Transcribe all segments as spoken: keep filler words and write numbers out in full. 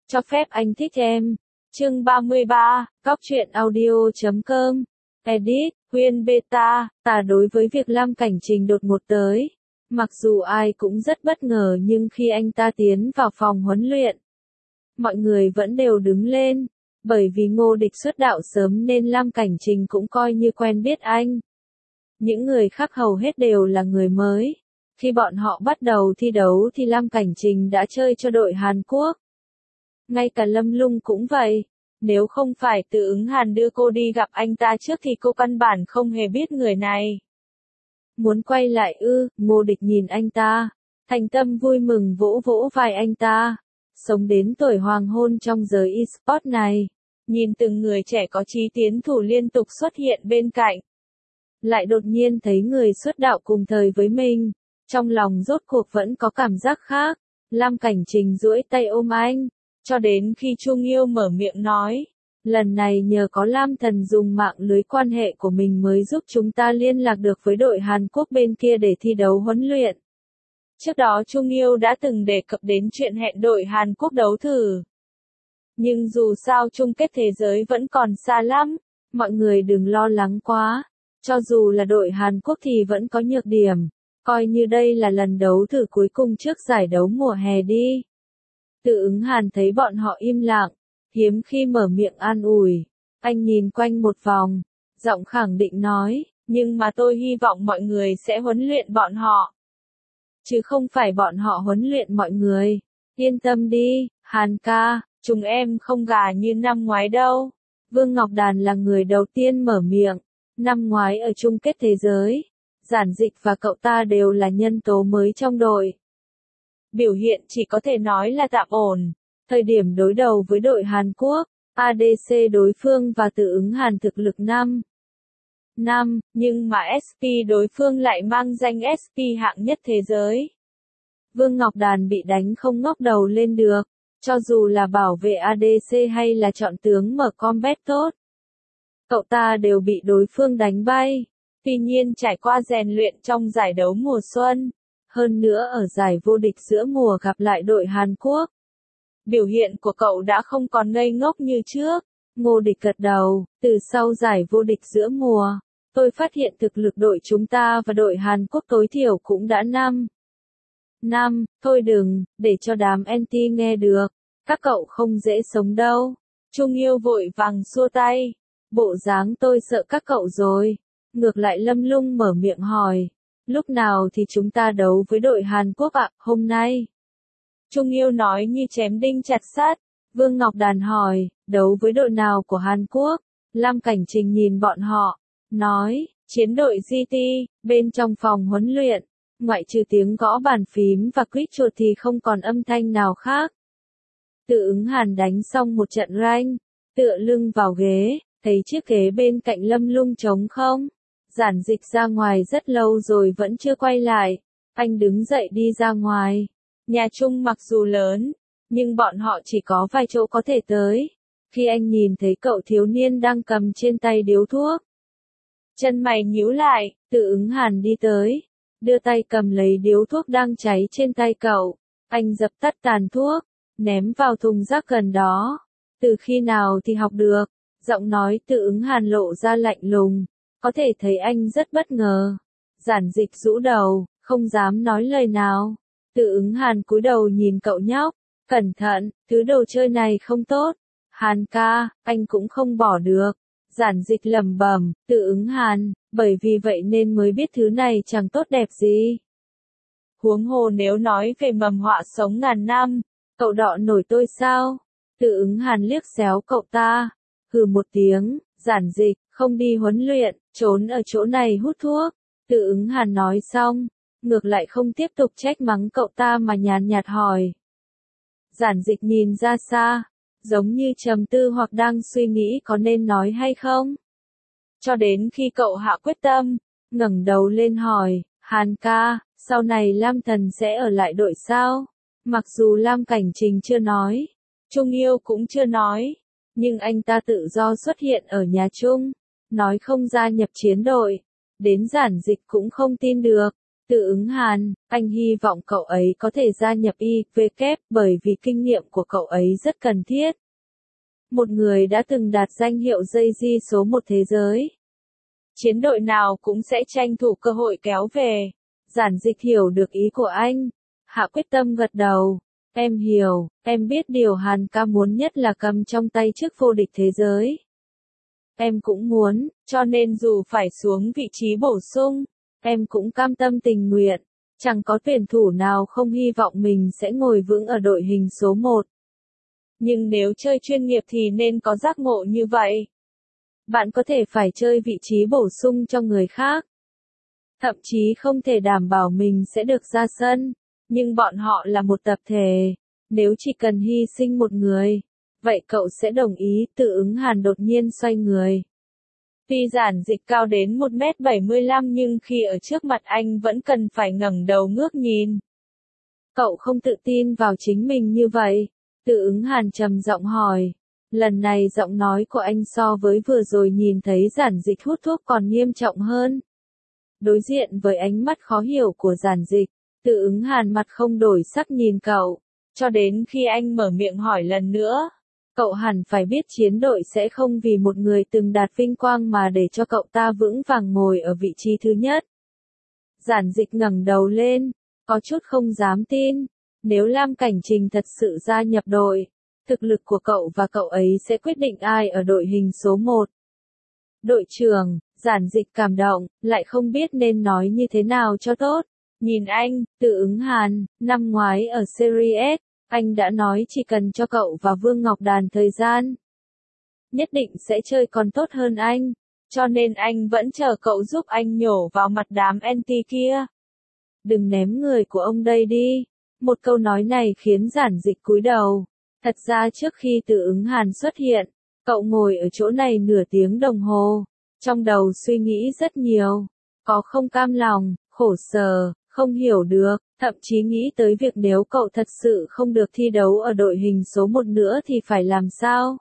Cho phép anh thích em. Chương ba mươi ba, Cóc truyện audio chấm com. Edit, Huyên Beta, tà đối với việc Lam Cảnh Trình đột ngột tới. Mặc dù ai cũng rất bất ngờ nhưng khi anh ta tiến vào phòng huấn luyện, mọi người vẫn đều đứng lên. Bởi vì Ngô Địch xuất đạo sớm nên Lam Cảnh Trình cũng coi như quen biết anh. Những người khác hầu hết đều là người mới. Khi bọn họ bắt đầu thi đấu thì Lam Cảnh Trình đã chơi cho đội Hàn Quốc. Ngay cả Lâm Lung cũng vậy. Nếu không phải Từ Ứng Hàn đưa cô đi gặp anh ta trước thì cô căn bản không hề biết người này. Muốn quay lại ư? Ngô Địch nhìn anh ta, thành tâm vui mừng vỗ vỗ vai anh ta. Sống đến tuổi hoàng hôn trong giới e-sport này, nhìn từng người trẻ có chí tiến thủ liên tục xuất hiện bên cạnh. Lại đột nhiên thấy người xuất đạo cùng thời với mình, trong lòng rốt cuộc vẫn có cảm giác khác. Lam Cảnh Trình duỗi tay ôm anh, cho đến khi Trung Yêu mở miệng nói, lần này nhờ có Lam Thần dùng mạng lưới quan hệ của mình mới giúp chúng ta liên lạc được với đội Hàn Quốc bên kia để thi đấu huấn luyện. Trước đó Trung Yêu đã từng đề cập đến chuyện hẹn đội Hàn Quốc đấu thử. Nhưng dù sao chung kết thế giới vẫn còn xa lắm, mọi người đừng lo lắng quá. Cho dù là đội Hàn Quốc thì vẫn có nhược điểm, coi như đây là lần đấu thử cuối cùng trước giải đấu mùa hè đi. Từ Ứng Hàn thấy bọn họ im lặng, hiếm khi mở miệng an ủi. Anh nhìn quanh một vòng, giọng khẳng định nói, nhưng mà tôi hy vọng mọi người sẽ huấn luyện bọn họ. Chứ không phải bọn họ huấn luyện mọi người. Yên tâm đi, Hàn ca, chúng em không gà như năm ngoái đâu. Vương Ngọc Đàn là người đầu tiên mở miệng. Năm ngoái ở chung kết thế giới, Giản Dịch và cậu ta đều là nhân tố mới trong đội. Biểu hiện chỉ có thể nói là tạm ổn. Thời điểm đối đầu với đội Hàn Quốc, a đê xê đối phương và Từ Ứng Hàn thực lực năm. năm, nhưng mà ét pê đối phương lại mang danh ét pê hạng nhất thế giới. Vương Ngọc Đàn bị đánh không ngóc đầu lên được, cho dù là bảo vệ a đê xê hay là chọn tướng mở combat tốt. Cậu ta đều bị đối phương đánh bay. Tuy nhiên trải qua rèn luyện trong giải đấu mùa xuân, hơn nữa ở giải vô địch giữa mùa gặp lại đội Hàn Quốc, biểu hiện của cậu đã không còn ngây ngốc như trước. Ngô Địch gật đầu, từ sau giải vô địch giữa mùa, tôi phát hiện thực lực đội chúng ta và đội Hàn Quốc tối thiểu cũng đã năm. năm, thôi đừng, để cho đám anti nghe được, các cậu không dễ sống đâu. Trung Yêu vội vàng xua tay, bộ dáng tôi sợ các cậu rồi. Ngược lại Lâm Lung mở miệng hỏi, lúc nào thì chúng ta đấu với đội Hàn Quốc ạ? Hôm nay. Trung Yêu nói như chém đinh chặt sắt. Vương Ngọc Đàn hỏi, đấu với đội nào của Hàn Quốc? Lam Cảnh Trình nhìn bọn họ, nói, chiến đội giê tê. Bên trong phòng huấn luyện, ngoại trừ tiếng gõ bàn phím và quýt chuột thì không còn âm thanh nào khác. Từ Ứng Hàn đánh xong một trận rank, tựa lưng vào ghế, thấy chiếc ghế bên cạnh Lâm Lung trống không. Giản Dịch ra ngoài rất lâu rồi vẫn chưa quay lại. Anh đứng dậy đi ra ngoài. Nhà chung mặc dù lớn, nhưng bọn họ chỉ có vài chỗ có thể tới. Khi anh nhìn thấy cậu thiếu niên đang cầm trên tay điếu thuốc, chân mày nhíu lại. Từ Ứng Hàn đi tới, đưa tay cầm lấy điếu thuốc đang cháy trên tay cậu. Anh dập tắt tàn thuốc, ném vào thùng rác gần đó. Từ khi nào thì học được? Giọng nói Từ Ứng Hàn lộ ra lạnh lùng, có thể thấy anh rất bất ngờ. Giản Dịch rũ đầu, không dám nói lời nào. Từ Ứng Hàn cúi đầu nhìn cậu nhóc, cẩn thận, thứ đồ chơi này không tốt. Hàn ca, anh cũng không bỏ được. Giản Dịch lẩm bẩm, Từ Ứng Hàn, bởi vì vậy nên mới biết thứ này chẳng tốt đẹp gì. Huống hồ nếu nói về mầm họa sống ngàn năm, cậu đọ nổi tôi sao? Từ Ứng Hàn liếc xéo cậu ta, hừ một tiếng. Giản Dịch, không đi huấn luyện, trốn ở chỗ này hút thuốc. Từ Ứng Hàn nói xong, ngược lại không tiếp tục trách mắng cậu ta mà nhàn nhạt hỏi. Giản Dịch nhìn ra xa, giống như trầm tư hoặc đang suy nghĩ có nên nói hay không. Cho đến khi cậu hạ quyết tâm, ngẩng đầu lên hỏi, Hàn ca, sau này Lam Thần sẽ ở lại đội sao? Mặc dù Lam Cảnh Trình chưa nói, Trung Yêu cũng chưa nói, nhưng anh ta tự do xuất hiện ở nhà chung, nói không gia nhập chiến đội, đến Giản Dịch cũng không tin được. Từ Ứng Hàn, anh hy vọng cậu ấy có thể gia nhập i vê kép bởi vì kinh nghiệm của cậu ấy rất cần thiết. Một người đã từng đạt danh hiệu Jay-Z số một thế giới. Chiến đội nào cũng sẽ tranh thủ cơ hội kéo về. Giản Dịch hiểu được ý của anh. Hạ quyết tâm gật đầu. Em hiểu, em biết điều Hàn ca muốn nhất là cầm trong tay chức vô địch thế giới. Em cũng muốn, cho nên dù phải xuống vị trí bổ sung, em cũng cam tâm tình nguyện. Chẳng có tuyển thủ nào không hy vọng mình sẽ ngồi vững ở đội hình số một. Nhưng nếu chơi chuyên nghiệp thì nên có giác ngộ như vậy. Bạn có thể phải chơi vị trí bổ sung cho người khác. Thậm chí không thể đảm bảo mình sẽ được ra sân. Nhưng bọn họ là một tập thể. Nếu chỉ cần hy sinh một người, vậy cậu sẽ đồng ý. Từ Ứng Hàn đột nhiên xoay người. Tuy Giản Dịch cao đến một mét bảy mươi lăm nhưng khi ở trước mặt anh vẫn cần phải ngẩng đầu ngước nhìn. Cậu không tự tin vào chính mình như vậy. Từ Ứng Hàn trầm giọng hỏi. Lần này giọng nói của anh so với vừa rồi nhìn thấy Giản Dịch hút thuốc còn nghiêm trọng hơn. Đối diện với ánh mắt khó hiểu của Giản Dịch, Từ Ứng Hàn mặt không đổi sắc nhìn cậu, cho đến khi anh mở miệng hỏi lần nữa. Cậu hẳn phải biết chiến đội sẽ không vì một người từng đạt vinh quang mà để cho cậu ta vững vàng ngồi ở vị trí thứ nhất. Giản Dịch ngẩng đầu lên, có chút không dám tin. Nếu Lam Cảnh Trình thật sự gia nhập đội, thực lực của cậu và cậu ấy sẽ quyết định ai ở đội hình số một. Đội trưởng, Giản Dịch cảm động, lại không biết nên nói như thế nào cho tốt. Nhìn anh, Từ Ứng Hàn, năm ngoái ở Series S, anh đã nói chỉ cần cho cậu và Vương Ngọc Đàn thời gian, nhất định sẽ chơi còn tốt hơn anh. Cho nên anh vẫn chờ cậu giúp anh nhổ vào mặt đám anti kia. Đừng ném người của ông đây đi. Một câu nói này khiến Giản Dịch cúi đầu. Thật ra trước khi Từ Ứng Hàn xuất hiện, cậu ngồi ở chỗ này nửa tiếng đồng hồ. Trong đầu suy nghĩ rất nhiều. Có không cam lòng, khổ sở, không hiểu được, thậm chí nghĩ tới việc nếu cậu thật sự không được thi đấu ở đội hình số một nữa thì phải làm sao.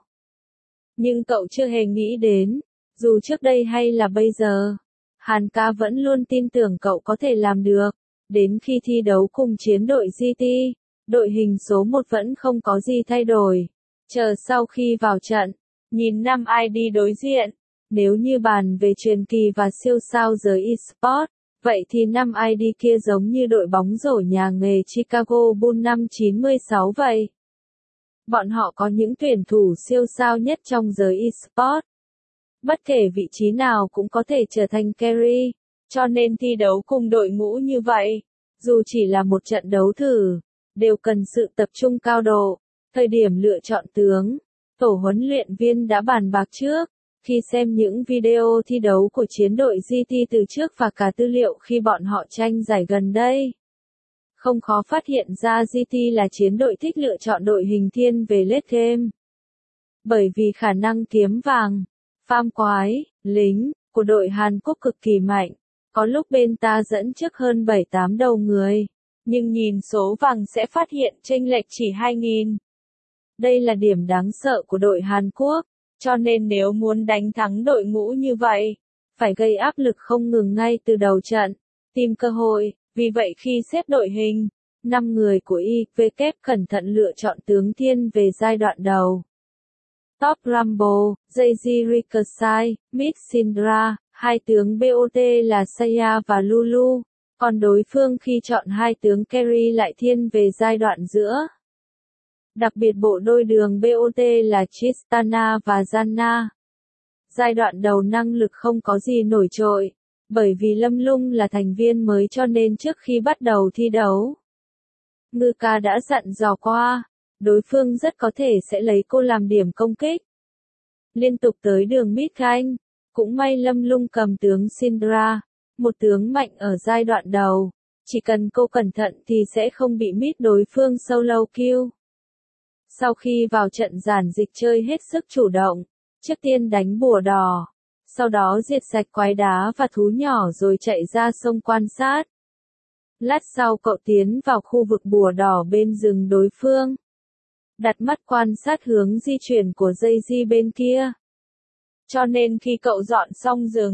Nhưng cậu chưa hề nghĩ đến, dù trước đây hay là bây giờ, Hàn ca vẫn luôn tin tưởng cậu có thể làm được. Đến khi thi đấu cùng chiến đội giê tê, đội hình số một vẫn không có gì thay đổi. Chờ sau khi vào trận, nhìn năm i đê đối diện, nếu như bàn về truyền kỳ và siêu sao giới eSports, vậy thì năm i đê kia giống như đội bóng rổ nhà nghề Chicago Bulls năm chín sáu vậy. Bọn họ có những tuyển thủ siêu sao nhất trong giới eSports. Bất kể vị trí nào cũng có thể trở thành carry, cho nên thi đấu cùng đội ngũ như vậy, dù chỉ là một trận đấu thử, đều cần sự tập trung cao độ. Thời điểm lựa chọn tướng, tổ huấn luyện viên đã bàn bạc trước. Khi xem những video thi đấu của chiến đội giê tê từ trước và cả tư liệu khi bọn họ tranh giải gần đây, không khó phát hiện ra giê tê là chiến đội thích lựa chọn đội hình thiên về late game. Bởi vì khả năng kiếm vàng, farm quái, lính, của đội Hàn Quốc cực kỳ mạnh. Có lúc bên ta dẫn trước hơn bảy tám đầu người, nhưng nhìn số vàng sẽ phát hiện chênh lệch chỉ hai nghìn. Đây là điểm đáng sợ của đội Hàn Quốc. Cho nên nếu muốn đánh thắng đội ngũ như vậy, phải gây áp lực không ngừng ngay từ đầu trận, tìm cơ hội. Vì vậy khi xếp đội hình, năm người của i vê kép cẩn thận lựa chọn tướng thiên về giai đoạn đầu. Top Rambo, Jay-Z Ricochet, Miss Syndra, hai tướng bê ô tê là Saya và Lulu, còn đối phương khi chọn hai tướng carry lại thiên về giai đoạn giữa. Đặc biệt bộ đôi đường bê ô tê là Tristana và Janna. Giai đoạn đầu năng lực không có gì nổi trội, bởi vì Lâm Lung là thành viên mới cho nên trước khi bắt đầu thi đấu, Ngư ca đã dặn dò qua, đối phương rất có thể sẽ lấy cô làm điểm công kích. Liên tục tới đường mid range, cũng may Lâm Lung cầm tướng Syndra, một tướng mạnh ở giai đoạn đầu, chỉ cần cô cẩn thận thì sẽ không bị mid đối phương solo kill. Sau khi vào trận Giản Dịch chơi hết sức chủ động, trước tiên đánh bùa đỏ, sau đó diệt sạch quái đá và thú nhỏ rồi chạy ra sông quan sát. Lát sau cậu tiến vào khu vực bùa đỏ bên rừng đối phương, đặt mắt quan sát hướng di chuyển của Jay-Z bên kia. Cho nên khi cậu dọn xong rừng,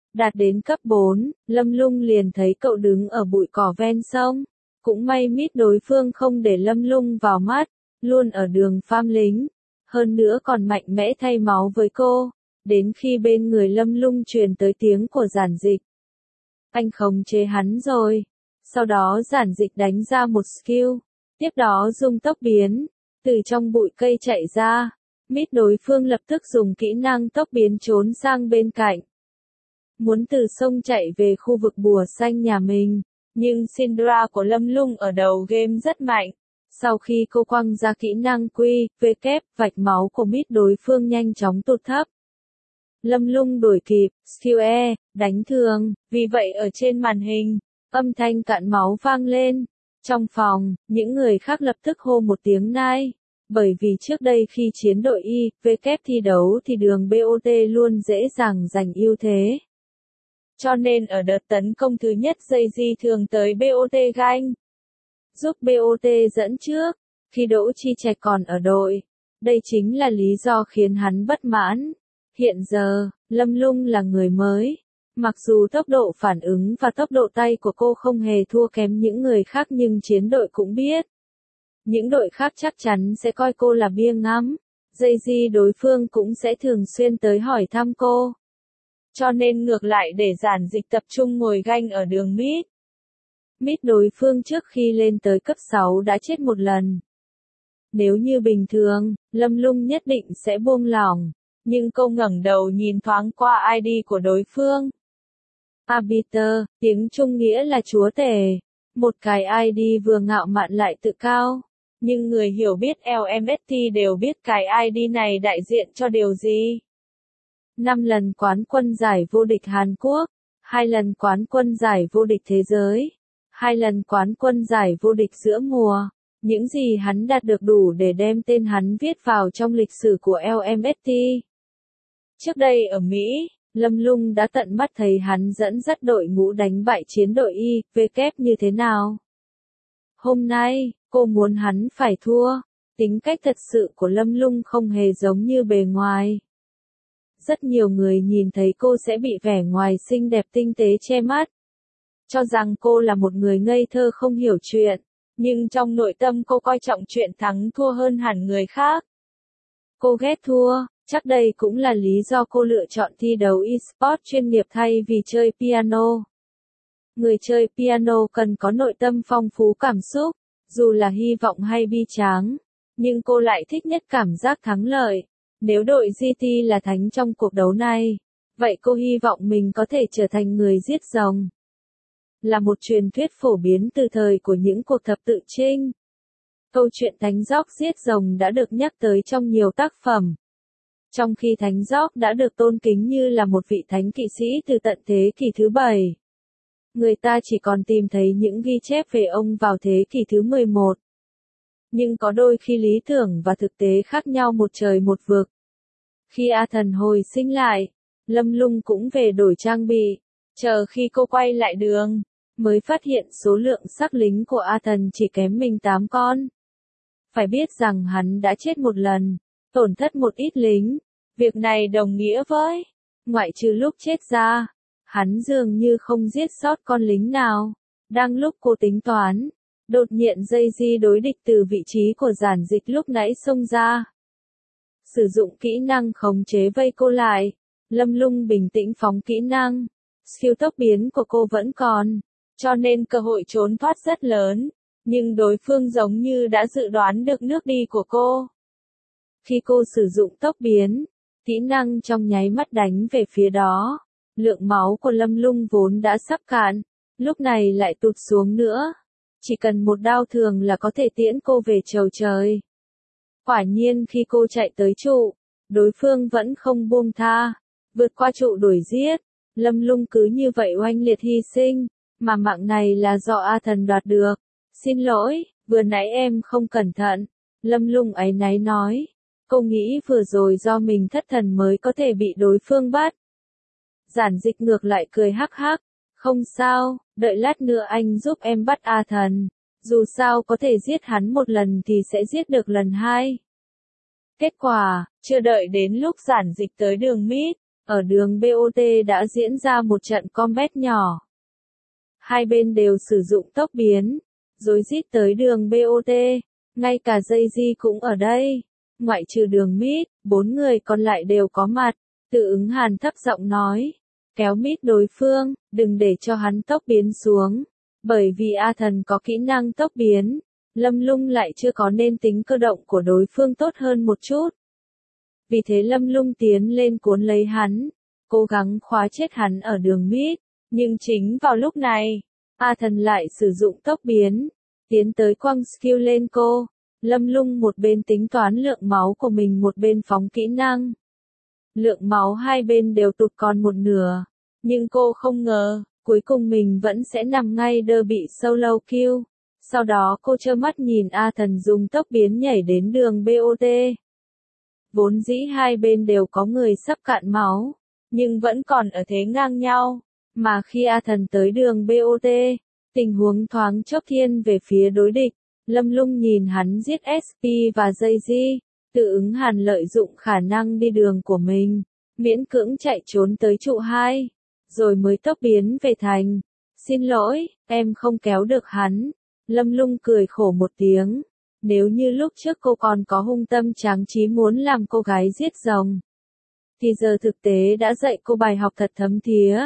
Đạt đến cấp bốn, Lâm Lung liền thấy cậu đứng ở bụi cỏ ven sông. Cũng may mít đối phương không để Lâm Lung vào mắt, luôn ở đường farm lính. Hơn nữa còn mạnh mẽ thay máu với cô. Đến khi bên người Lâm Lung truyền tới tiếng của Giản Dịch. Anh khống chế hắn rồi. Sau đó Giản Dịch đánh ra một skill. Tiếp đó dùng tốc biến. Từ trong bụi cây chạy ra. Mít đối phương lập tức dùng kỹ năng tốc biến trốn sang bên cạnh. Muốn từ sông chạy về khu vực bùa xanh nhà mình. Nhưng Syndra của Lâm Lung ở đầu game rất mạnh. Sau khi cô quăng ra kỹ năng quy, vê kép, vạch máu của mít đối phương nhanh chóng tụt thấp. Lâm Lung đuổi kịp, skill E, đánh thường, vì vậy ở trên màn hình, âm thanh cạn máu vang lên. Trong phòng, những người khác lập tức hô một tiếng nai. Bởi vì trước đây khi chiến đội I, V kép thi đấu thì đường bê o tê luôn dễ dàng giành ưu thế. Cho nên ở đợt tấn công thứ nhất Jay-Z thường tới bê o tê ganh. Giúp bê o tê dẫn trước, khi Đỗ Chi Trạch còn ở đội. Đây chính là lý do khiến hắn bất mãn. Hiện giờ, Lâm Lung là người mới. Mặc dù tốc độ phản ứng và tốc độ tay của cô không hề thua kém những người khác nhưng chiến đội cũng biết. Những đội khác chắc chắn sẽ coi cô là bia ngắm. Jay-Z đối phương cũng sẽ thường xuyên tới hỏi thăm cô. Cho nên ngược lại để Giản Dịch tập trung ngồi ganh ở đường mid. Mid đối phương trước khi lên tới cấp sáu đã chết một lần. Nếu như bình thường, Lâm Lung nhất định sẽ buông lỏng. Nhưng cô ngẩng đầu nhìn thoáng qua i đê của đối phương. Arbiter, tiếng Trung nghĩa là chúa tể. Một cái i đê vừa ngạo mạn lại tự cao. Nhưng người hiểu biết lờ em ét tê đều biết cái i đê này đại diện cho điều gì. năm lần quán quân giải vô địch Hàn Quốc, hai lần quán quân giải vô địch thế giới, hai lần quán quân giải vô địch giữa mùa. Những gì hắn đạt được đủ để đem tên hắn viết vào trong lịch sử của lờ em ét tê. Trước đây ở Mỹ, Lâm Lung đã tận mắt thấy hắn dẫn dắt đội ngũ đánh bại chiến đội I, V kép như thế nào. Hôm nay, cô muốn hắn phải thua. Tính cách thật sự của Lâm Lung không hề giống như bề ngoài. Rất nhiều người nhìn thấy cô sẽ bị vẻ ngoài xinh đẹp tinh tế che mắt. Cho rằng cô là một người ngây thơ không hiểu chuyện. Nhưng trong nội tâm cô coi trọng chuyện thắng thua hơn hẳn người khác. Cô ghét thua, chắc đây cũng là lý do cô lựa chọn thi đấu e-sport chuyên nghiệp thay vì chơi piano. Người chơi piano cần có nội tâm phong phú cảm xúc, dù là hy vọng hay bi tráng. Nhưng cô lại thích nhất cảm giác thắng lợi. Nếu đội giê tê là thánh trong cuộc đấu này, vậy cô hy vọng mình có thể trở thành người giết rồng. Là một truyền thuyết phổ biến từ thời của những cuộc thập tự chinh. Câu chuyện Thánh Gióc giết rồng đã được nhắc tới trong nhiều tác phẩm. Trong khi Thánh Gióc đã được tôn kính như là một vị thánh kỵ sĩ từ tận thế kỷ thứ bảy. Người ta chỉ còn tìm thấy những ghi chép về ông vào thế kỷ thứ mười một. Nhưng có đôi khi lý tưởng và thực tế khác nhau một trời một vực. Khi A Thần hồi sinh lại, Lâm Lung cũng về đổi trang bị. Chờ khi cô quay lại đường, mới phát hiện số lượng xác lính của A Thần chỉ kém mình tám con. Phải biết rằng hắn đã chết một lần, tổn thất một ít lính. Việc này đồng nghĩa với, ngoại trừ lúc chết ra, hắn dường như không giết sót con lính nào. Đang lúc cô tính toán, đột nhiên Jay-Z đối địch từ vị trí của Giản Dịch lúc nãy xông ra. Sử dụng kỹ năng khống chế vây cô lại, Lâm Lung bình tĩnh phóng kỹ năng. Skill tốc biến của cô vẫn còn, cho nên cơ hội trốn thoát rất lớn. Nhưng đối phương giống như đã dự đoán được nước đi của cô. Khi cô sử dụng tốc biến, kỹ năng trong nháy mắt đánh về phía đó. Lượng máu của Lâm Lung vốn đã sắp cạn, lúc này lại tụt xuống nữa. Chỉ cần một đao thường là có thể tiễn cô về chầu trời. Quả nhiên khi cô chạy tới trụ, đối phương vẫn không buông tha, vượt qua trụ đuổi giết. Lâm Lung cứ như vậy oanh liệt hy sinh, mà mạng này là do A Thần đoạt được. Xin lỗi, vừa nãy em không cẩn thận. Lâm Lung áy náy nói. Cô nghĩ vừa rồi do mình thất thần mới có thể bị đối phương bắt. Giản Dịch ngược lại cười hắc hắc. Không sao, đợi lát nữa anh giúp em bắt A Thần. Dù sao có thể giết hắn một lần thì sẽ giết được lần hai. Kết quả, chưa đợi đến lúc Giản Dịch tới đường mid, ở đường bê o tê đã diễn ra một trận combat nhỏ. Hai bên đều sử dụng tốc biến, rối rít tới đường bê o tê, ngay cả Jay-Z cũng ở đây. Ngoại trừ đường mít, bốn người còn lại đều có mặt. Tự ứng Hàn thấp giọng nói, kéo mít đối phương, đừng để cho hắn tốc biến xuống. Bởi vì A Thần có kỹ năng tốc biến, Lâm Lung lại chưa có nên tính cơ động của đối phương tốt hơn một chút. Vì thế Lâm Lung tiến lên cuốn lấy hắn, cố gắng khóa chết hắn ở đường mít. Nhưng chính vào lúc này, A Thần lại sử dụng tốc biến, tiến tới quăng skill lên cô. Lâm Lung một bên tính toán lượng máu của mình một bên phóng kỹ năng. Lượng máu hai bên đều tụt còn một nửa, nhưng cô không ngờ, cuối cùng mình vẫn sẽ nằm ngay đơ bị solo kill. Sau đó cô trơ mắt nhìn A Thần dùng tốc biến nhảy đến đường bê o tê. Vốn dĩ hai bên đều có người sắp cạn máu, nhưng vẫn còn ở thế ngang nhau. Mà khi A Thần tới đường bê o tê, tình huống thoáng chốc thiên về phía đối địch. Lâm Lung nhìn hắn giết ét pê và Jay-Z, tự ứng Hàn lợi dụng khả năng đi đường của mình, miễn cưỡng chạy trốn tới trụ hai, rồi mới tốc biến về thành. Xin lỗi, em không kéo được hắn. Lâm Lung cười khổ một tiếng. Nếu như lúc trước cô còn có hung tâm tráng trí muốn làm cô gái giết rồng, thì giờ thực tế đã dạy cô bài học thật thấm thía.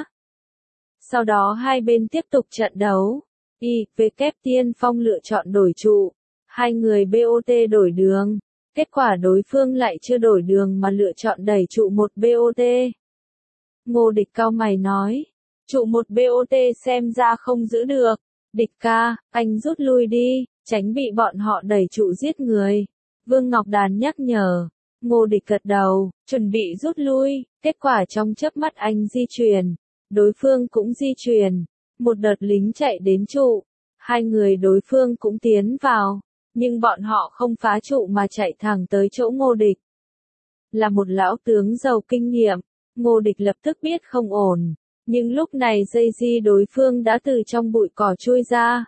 Sau đó hai bên tiếp tục trận đấu. I, W Tiên Phong lựa chọn đổi trụ. Hai người bê o tê đổi đường. Kết quả đối phương lại chưa đổi đường mà lựa chọn đẩy trụ một bê o tê. Ngô Địch cau mày nói. Trụ một bê o tê xem ra không giữ được. Địch ca, anh rút lui đi, tránh bị bọn họ đẩy trụ giết người. Vương Ngọc Đàn nhắc nhở. Ngô Địch gật đầu, chuẩn bị rút lui. Kết quả trong chớp mắt anh di chuyển. Đối phương cũng di chuyển. Một đợt lính chạy đến trụ, hai người đối phương cũng tiến vào, nhưng bọn họ không phá trụ mà chạy thẳng tới chỗ Ngô Địch. Là một lão tướng giàu kinh nghiệm, Ngô Địch lập tức biết không ổn, nhưng lúc này Jay-Z đối phương đã từ trong bụi cỏ chui ra.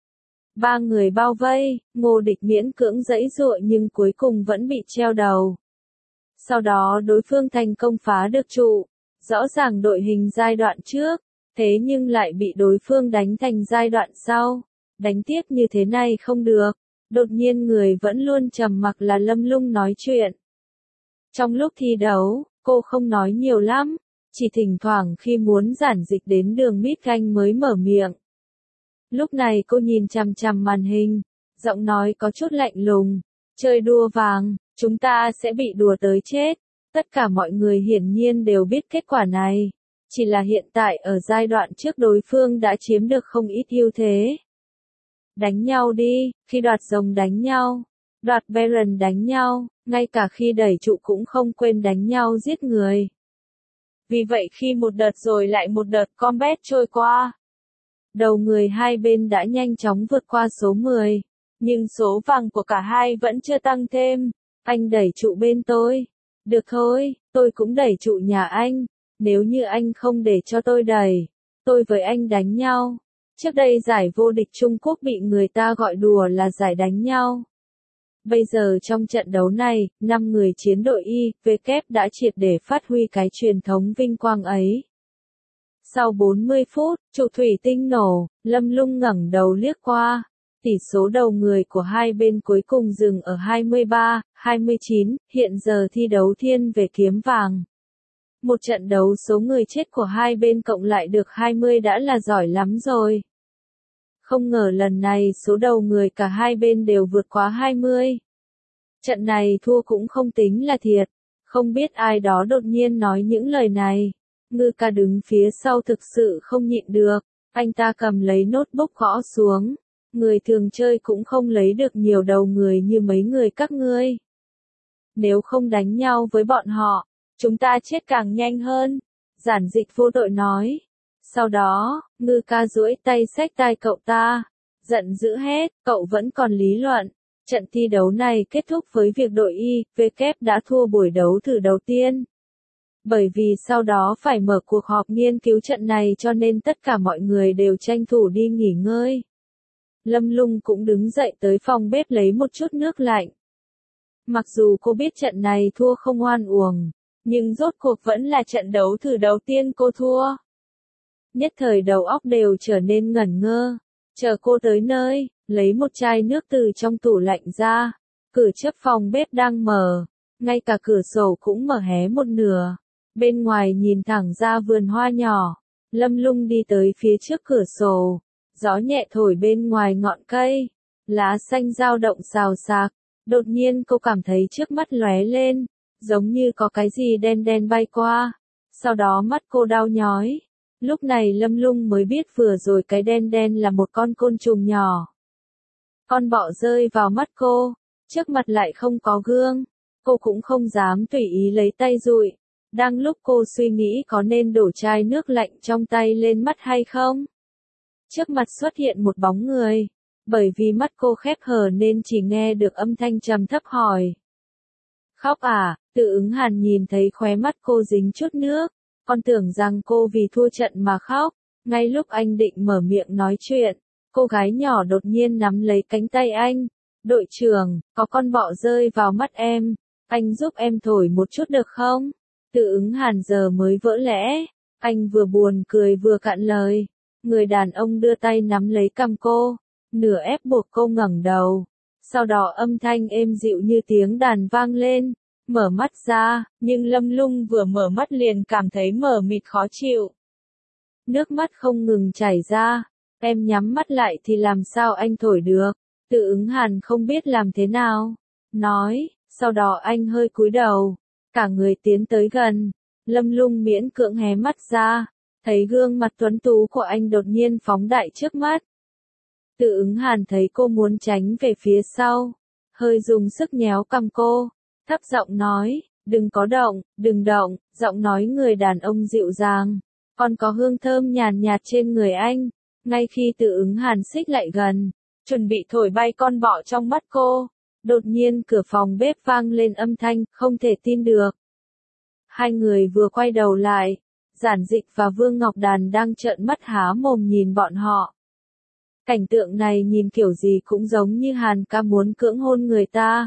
Ba người bao vây, Ngô Địch miễn cưỡng giãy giụa nhưng cuối cùng vẫn bị treo đầu. Sau đó đối phương thành công phá được trụ, rõ ràng đội hình giai đoạn trước. Thế nhưng lại bị đối phương đánh thành giai đoạn sau. Đánh tiếp như thế này không được. Đột nhiên người vẫn luôn trầm mặc là Lâm Lung nói chuyện. Trong lúc thi đấu, cô không nói nhiều lắm. Chỉ thỉnh thoảng khi muốn giản dịch đến đường mít canh mới mở miệng. Lúc này cô nhìn chằm chằm màn hình. Giọng nói có chút lạnh lùng. Chơi đua vàng, chúng ta sẽ bị đùa tới chết. Tất cả mọi người hiển nhiên đều biết kết quả này. Chỉ là hiện tại ở giai đoạn trước đối phương đã chiếm được không ít ưu thế. Đánh nhau đi, khi đoạt rồng đánh nhau, đoạt Baron đánh nhau, ngay cả khi đẩy trụ cũng không quên đánh nhau giết người. Vì vậy khi một đợt rồi lại một đợt combat trôi qua, đầu người hai bên đã nhanh chóng vượt qua số mười, nhưng số vàng của cả hai vẫn chưa tăng thêm. Anh đẩy trụ bên tôi. Được thôi, tôi cũng đẩy trụ nhà anh. Nếu như anh không để cho tôi đẩy, tôi với anh đánh nhau. Trước đây giải vô địch Trung Quốc bị người ta gọi đùa là giải đánh nhau. Bây giờ trong trận đấu này, năm người chiến đội I, W đã triệt để phát huy cái truyền thống vinh quang ấy. Sau bốn mươi phút, trụ thủy tinh nổ, Lâm Lung ngẩng đầu liếc qua. Tỷ số đầu người của hai bên cuối cùng dừng ở hai mươi ba, hai mươi chín, hiện giờ thi đấu thiên về kiếm vàng. Một trận đấu số người chết của hai bên cộng lại được hai mươi đã là giỏi lắm rồi. Không ngờ lần này số đầu người cả hai bên đều vượt quá hai mươi. Trận này thua cũng không tính là thiệt. Không biết ai đó đột nhiên nói những lời này. Ngư ca đứng phía sau thực sự không nhịn được. Anh ta cầm lấy notebook gõ xuống. Người thường chơi cũng không lấy được nhiều đầu người như mấy người các ngươi. Nếu không đánh nhau với bọn họ, chúng ta chết càng nhanh hơn. Giản dịch vô tội nói. Sau đó, Ngư ca duỗi tay xách tai cậu ta. Giận dữ hết, cậu vẫn còn lý luận. Trận thi đấu này kết thúc với việc đội I, W đã thua buổi đấu thử đầu tiên. Bởi vì sau đó phải mở cuộc họp nghiên cứu trận này cho nên tất cả mọi người đều tranh thủ đi nghỉ ngơi. Lâm Lung cũng đứng dậy tới phòng bếp lấy một chút nước lạnh. Mặc dù cô biết trận này thua không oan uổng, nhưng rốt cuộc vẫn là trận đấu thử đầu tiên cô thua. Nhất thời đầu óc đều trở nên ngẩn ngơ. Chờ cô tới nơi, lấy một chai nước từ trong tủ lạnh ra, cửa chớp phòng bếp đang mở, ngay cả cửa sổ cũng mở hé một nửa. Bên ngoài nhìn thẳng ra vườn hoa nhỏ, Lâm Lung đi tới phía trước cửa sổ, gió nhẹ thổi bên ngoài ngọn cây, lá xanh dao động xào xạc, đột nhiên cô cảm thấy trước mắt lóe lên, giống như có cái gì đen đen bay qua, sau đó mắt cô đau nhói. Lúc này Lâm Lung mới biết vừa rồi cái đen đen là một con côn trùng nhỏ. Con bọ rơi vào mắt cô, trước mặt lại không có gương, cô cũng không dám tùy ý lấy tay dụi. Đang lúc cô suy nghĩ có nên đổ chai nước lạnh trong tay lên mắt hay không, trước mặt xuất hiện một bóng người, bởi vì mắt cô khép hờ nên chỉ nghe được âm thanh trầm thấp hỏi. Khóc à? Tự ứng Hàn nhìn thấy khóe mắt cô dính chút nước, còn tưởng rằng cô vì thua trận mà khóc. Ngay lúc anh định mở miệng nói chuyện, cô gái nhỏ đột nhiên nắm lấy cánh tay anh. Đội trưởng, có con bọ rơi vào mắt em, anh giúp em thổi một chút được không? Tự ứng Hàn giờ mới vỡ lẽ, anh vừa buồn cười vừa cạn lời. Người đàn ông đưa tay nắm lấy cằm cô, nửa ép buộc cô ngẩng đầu. Sau đó âm thanh êm dịu như tiếng đàn vang lên, mở mắt ra, nhưng Lâm Lung vừa mở mắt liền cảm thấy mờ mịt khó chịu. Nước mắt không ngừng chảy ra, em nhắm mắt lại thì làm sao anh thổi được? Tự ứng Hàn không biết làm thế nào, nói, sau đó anh hơi cúi đầu, cả người tiến tới gần, Lâm Lung miễn cưỡng hé mắt ra, thấy gương mặt tuấn tú của anh đột nhiên phóng đại trước mắt. Tự ứng Hàn thấy cô muốn tránh về phía sau, hơi dùng sức nhéo cằm cô, thấp giọng nói, đừng có động, đừng động, giọng nói người đàn ông dịu dàng, còn có hương thơm nhàn nhạt trên người anh. Ngay khi Tự ứng Hàn xích lại gần, chuẩn bị thổi bay con bọ trong mắt cô, đột nhiên cửa phòng bếp vang lên âm thanh không thể tin được. Hai người vừa quay đầu lại, Giản Dịch và Vương Ngọc Đàn đang trợn mắt há mồm nhìn bọn họ. Cảnh tượng này nhìn kiểu gì cũng giống như Hàn ca muốn cưỡng hôn người ta.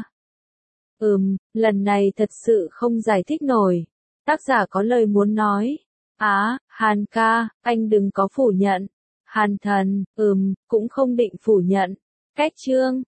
Ừm, lần này thật sự không giải thích nổi. Tác giả có lời muốn nói. Á, Hàn ca, anh đừng có phủ nhận. Hàn thần, ừm, cũng không định phủ nhận. Cách chương